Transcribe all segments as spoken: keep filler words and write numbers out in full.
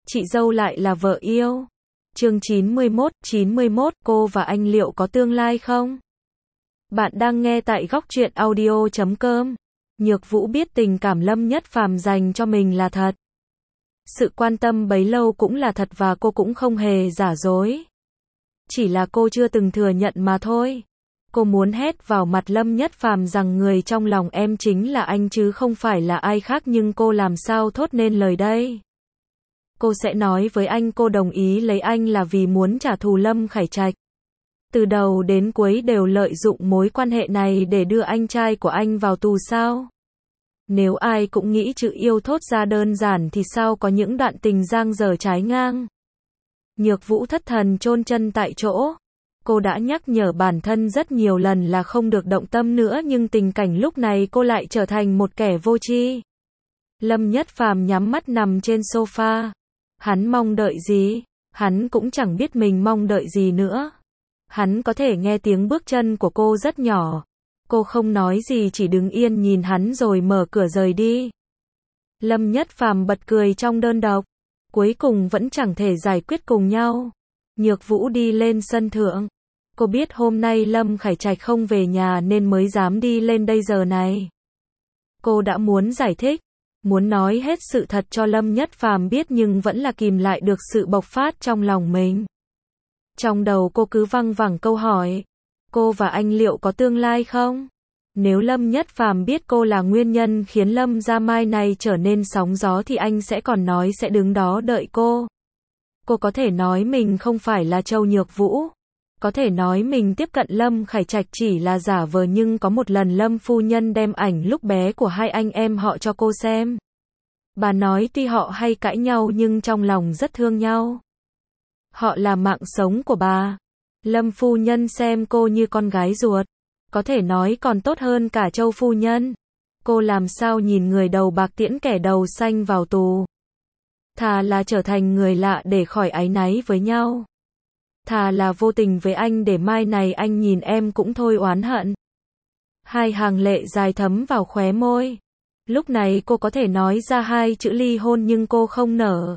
chị dâu lại là vợ yêu. Chương chín mươi mốt, chín mươi mốt, cô và anh liệu có tương lai không? Bạn đang nghe tại góc truyện audio chấm com. Nhược Vũ biết tình cảm Lâm Nhất Phàm dành cho mình là thật. Sự quan tâm bấy lâu cũng là thật và cô cũng không hề giả dối. Chỉ là cô chưa từng thừa nhận mà thôi. Cô muốn hét vào mặt Lâm Nhất Phàm rằng người trong lòng em chính là anh chứ không phải là ai khác, nhưng cô làm sao thốt nên lời đây? Cô sẽ nói với anh cô đồng ý lấy anh là vì muốn trả thù Lâm Khải Trạch. Từ đầu đến cuối đều lợi dụng mối quan hệ này để đưa anh trai của anh vào tù sao? Nếu ai cũng nghĩ chữ yêu thốt ra đơn giản thì sao có những đoạn tình giang dở trái ngang? Nhược Vũ thất thần chôn chân tại chỗ. Cô đã nhắc nhở bản thân rất nhiều lần là không được động tâm nữa, nhưng tình cảnh lúc này cô lại trở thành một kẻ vô tri. Lâm Nhất Phàm nhắm mắt nằm trên sofa. Hắn mong đợi gì? Hắn cũng chẳng biết mình mong đợi gì nữa. Hắn có thể nghe tiếng bước chân của cô rất nhỏ. Cô không nói gì, chỉ đứng yên nhìn hắn rồi mở cửa rời đi. Lâm Nhất Phàm bật cười trong đơn độc. Cuối cùng vẫn chẳng thể giải quyết cùng nhau. Nhược Vũ đi lên sân thượng. Cô biết hôm nay Lâm Khải Trạch không về nhà nên mới dám đi lên đây giờ này. Cô đã muốn giải thích, muốn nói hết sự thật cho Lâm Nhất Phàm biết, nhưng vẫn là kìm lại được sự bộc phát trong lòng mình. Trong đầu cô cứ văng vẳng câu hỏi, cô và anh liệu có tương lai không? Nếu Lâm Nhất Phàm biết cô là nguyên nhân khiến Lâm gia mai này trở nên sóng gió thì anh sẽ còn nói sẽ đứng đó đợi cô. Cô có thể nói mình không phải là Châu Nhược Vũ. Có thể nói mình tiếp cận Lâm Khải Trạch chỉ là giả vờ, nhưng có một lần Lâm phu nhân đem ảnh lúc bé của hai anh em họ cho cô xem. Bà nói tuy họ hay cãi nhau nhưng trong lòng rất thương nhau. Họ là mạng sống của bà. Lâm phu nhân xem cô như con gái ruột. Có thể nói còn tốt hơn cả Châu phu nhân. Cô làm sao nhìn người đầu bạc tiễn kẻ đầu xanh vào tù. Thà là trở thành người lạ để khỏi áy náy với nhau. Thà là vô tình với anh để mai này anh nhìn em cũng thôi oán hận. Hai hàng lệ dài thấm vào khóe môi. Lúc này cô có thể nói ra hai chữ ly hôn nhưng cô không nở.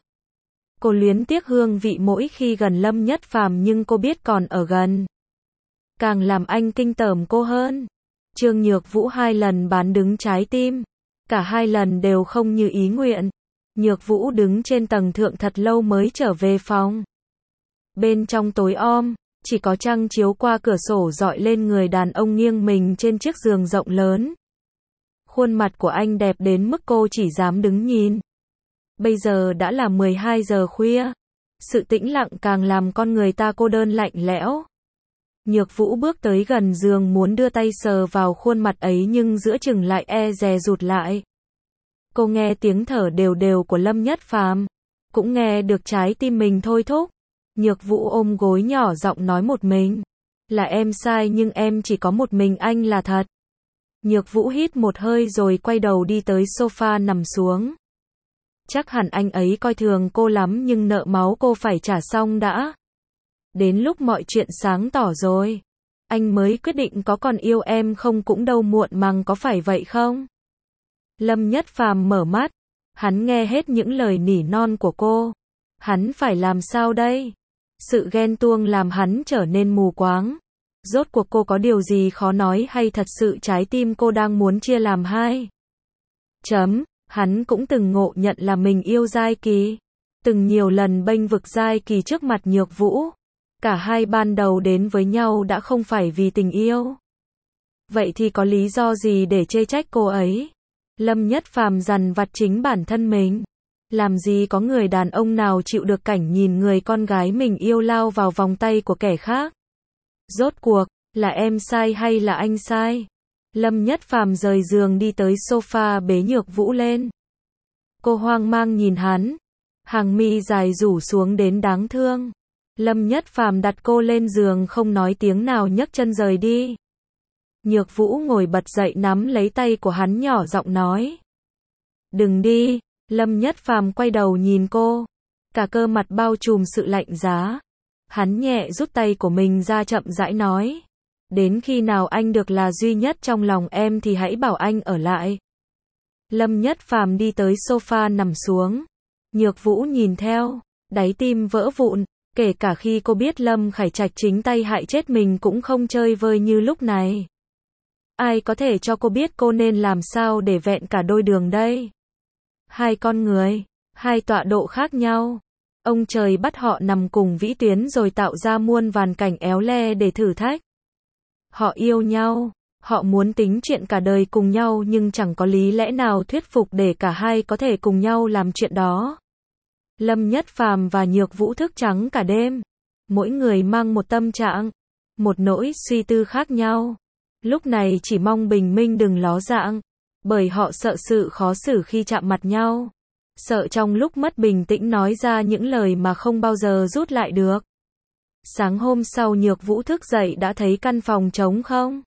Cô luyến tiếc hương vị mỗi khi gần Lâm Nhất Phàm, nhưng cô biết còn ở gần càng làm anh kinh tởm cô hơn. Trương Nhược Vũ hai lần bán đứng trái tim. Cả hai lần đều không như ý nguyện. Nhược Vũ đứng trên tầng thượng thật lâu mới trở về phòng. Bên trong tối om, chỉ có trăng chiếu qua cửa sổ rọi lên người đàn ông nghiêng mình trên chiếc giường rộng lớn. Khuôn mặt của anh đẹp đến mức cô chỉ dám đứng nhìn. Bây giờ đã là mười hai giờ khuya. Sự tĩnh lặng càng làm con người ta cô đơn lạnh lẽo. Nhược Vũ bước tới gần giường muốn đưa tay sờ vào khuôn mặt ấy, nhưng giữa chừng lại e dè rụt lại. Cô nghe tiếng thở đều đều của Lâm Nhất Phàm, cũng nghe được trái tim mình thôi thúc. Nhược Vũ ôm gối nhỏ giọng nói một mình. Là em sai nhưng em chỉ có một mình anh là thật. Nhược Vũ hít một hơi rồi quay đầu đi tới sofa nằm xuống. Chắc hẳn anh ấy coi thường cô lắm, nhưng nợ máu cô phải trả xong đã. Đến lúc mọi chuyện sáng tỏ rồi, anh mới quyết định có còn yêu em không cũng đâu muộn màng, có phải vậy không? Lâm Nhất Phàm mở mắt. Hắn nghe hết những lời nỉ non của cô. Hắn phải làm sao đây? Sự ghen tuông làm hắn trở nên mù quáng. Rốt cuộc cô có điều gì khó nói hay thật sự trái tim cô đang muốn chia làm hai? Chấm, hắn cũng từng ngộ nhận là mình yêu Giai Kỳ. Từng nhiều lần bênh vực Giai Kỳ trước mặt Nhược Vũ. Cả hai ban đầu đến với nhau đã không phải vì tình yêu. Vậy thì có lý do gì để chê trách cô ấy? Lâm Nhất Phàm dằn vặt chính bản thân mình. Làm gì có người đàn ông nào chịu được cảnh nhìn người con gái mình yêu lao vào vòng tay của kẻ khác? Rốt cuộc, là em sai hay là anh sai? Lâm Nhất Phàm rời giường đi tới sofa bế Nhược Vũ lên. Cô hoang mang nhìn hắn. Hàng mi dài rủ xuống đến đáng thương. Lâm Nhất Phàm đặt cô lên giường không nói tiếng nào, nhấc chân rời đi. Nhược Vũ ngồi bật dậy nắm lấy tay của hắn nhỏ giọng nói. Đừng đi. Lâm Nhất Phàm quay đầu nhìn cô. Cả cơ mặt bao trùm sự lạnh giá. Hắn nhẹ rút tay của mình ra chậm rãi nói. Đến khi nào anh được là duy nhất trong lòng em thì hãy bảo anh ở lại. Lâm Nhất Phàm đi tới sofa nằm xuống. Nhược Vũ nhìn theo, đáy tim vỡ vụn, kể cả khi cô biết Lâm Khải Trạch chính tay hại chết mình cũng không chơi vơi như lúc này. Ai có thể cho cô biết cô nên làm sao để vẹn cả đôi đường đây? Hai con người, hai tọa độ khác nhau. Ông trời bắt họ nằm cùng vĩ tuyến rồi tạo ra muôn vàn cảnh éo le để thử thách. Họ yêu nhau, họ muốn tính chuyện cả đời cùng nhau nhưng chẳng có lý lẽ nào thuyết phục để cả hai có thể cùng nhau làm chuyện đó. Lâm Nhất Phàm và Nhược Vũ thức trắng cả đêm. Mỗi người mang một tâm trạng, một nỗi suy tư khác nhau. Lúc này chỉ mong bình minh đừng ló dạng, bởi họ sợ sự khó xử khi chạm mặt nhau. Sợ trong lúc mất bình tĩnh nói ra những lời mà không bao giờ rút lại được. Sáng hôm sau Nhược Vũ thức dậy đã thấy căn phòng trống không.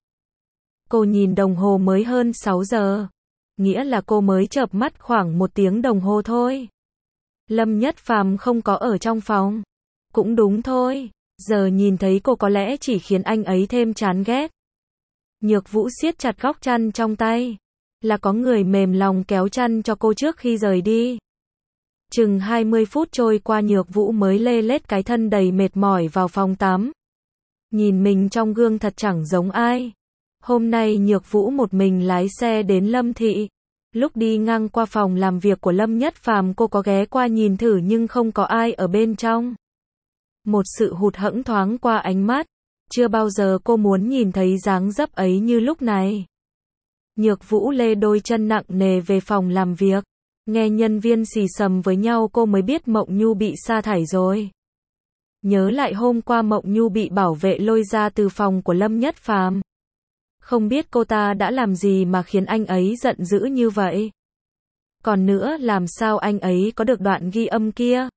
Cô nhìn đồng hồ mới hơn sáu giờ. Nghĩa là cô mới chợp mắt khoảng một tiếng đồng hồ thôi. Lâm Nhất Phàm không có ở trong phòng. Cũng đúng thôi, giờ nhìn thấy cô có lẽ chỉ khiến anh ấy thêm chán ghét. Nhược Vũ siết chặt góc chăn trong tay. Là có người mềm lòng kéo chăn cho cô trước khi rời đi. Chừng hai mươi phút trôi qua Nhược Vũ mới lê lết cái thân đầy mệt mỏi vào phòng tắm. Nhìn mình trong gương thật chẳng giống ai. Hôm nay Nhược Vũ một mình lái xe đến Lâm Thị. Lúc đi ngang qua phòng làm việc của Lâm Nhất Phàm cô có ghé qua nhìn thử nhưng không có ai ở bên trong. Một sự hụt hẫng thoáng qua ánh mắt. Chưa bao giờ cô muốn nhìn thấy dáng dấp ấy như lúc này. Nhược Vũ lê đôi chân nặng nề về phòng làm việc. Nghe nhân viên xì xầm với nhau cô mới biết Mộng Nhu bị sa thải rồi. Nhớ lại hôm qua Mộng Nhu bị bảo vệ lôi ra từ phòng của Lâm Nhất Phàm. Không biết cô ta đã làm gì mà khiến anh ấy giận dữ như vậy. Còn nữa làm sao anh ấy có được đoạn ghi âm kia?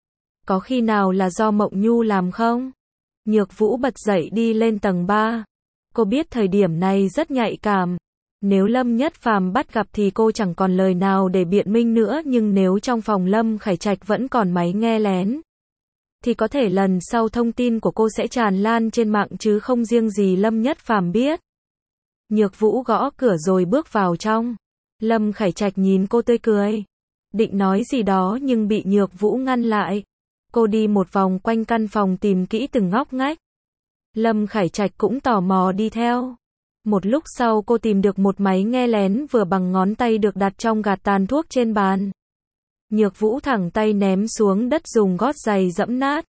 Có khi nào là do Mộng Nhu làm không? Nhược Vũ bật dậy đi lên tầng ba. Cô biết thời điểm này rất nhạy cảm. Nếu Lâm Nhất Phàm bắt gặp thì cô chẳng còn lời nào để biện minh nữa, nhưng nếu trong phòng Lâm Khải Trạch vẫn còn máy nghe lén, thì có thể lần sau thông tin của cô sẽ tràn lan trên mạng chứ không riêng gì Lâm Nhất Phàm biết. Nhược Vũ gõ cửa rồi bước vào trong. Lâm Khải Trạch nhìn cô tươi cười. Định nói gì đó nhưng bị Nhược Vũ ngăn lại. Cô đi một vòng quanh căn phòng tìm kỹ từng ngóc ngách. Lâm Khải Trạch cũng tò mò đi theo. Một lúc sau cô tìm được một máy nghe lén vừa bằng ngón tay được đặt trong gạt tàn thuốc trên bàn. Nhược Vũ thẳng tay ném xuống đất dùng gót giày dẫm nát.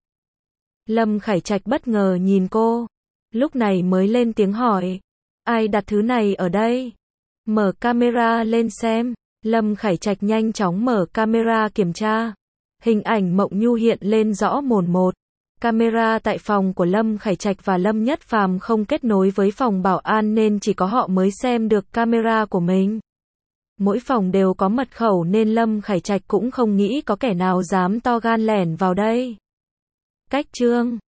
Lâm Khải Trạch bất ngờ nhìn cô. Lúc này mới lên tiếng hỏi. Ai đặt thứ này ở đây? Mở camera lên xem. Lâm Khải Trạch nhanh chóng mở camera kiểm tra. Hình ảnh Mộng Nhu hiện lên rõ mồn một. Camera tại phòng của Lâm Khải Trạch và Lâm Nhất Phàm không kết nối với phòng bảo an nên chỉ có họ mới xem được camera của mình. Mỗi phòng đều có mật khẩu nên Lâm Khải Trạch cũng không nghĩ có kẻ nào dám to gan lẻn vào đây. Cách chương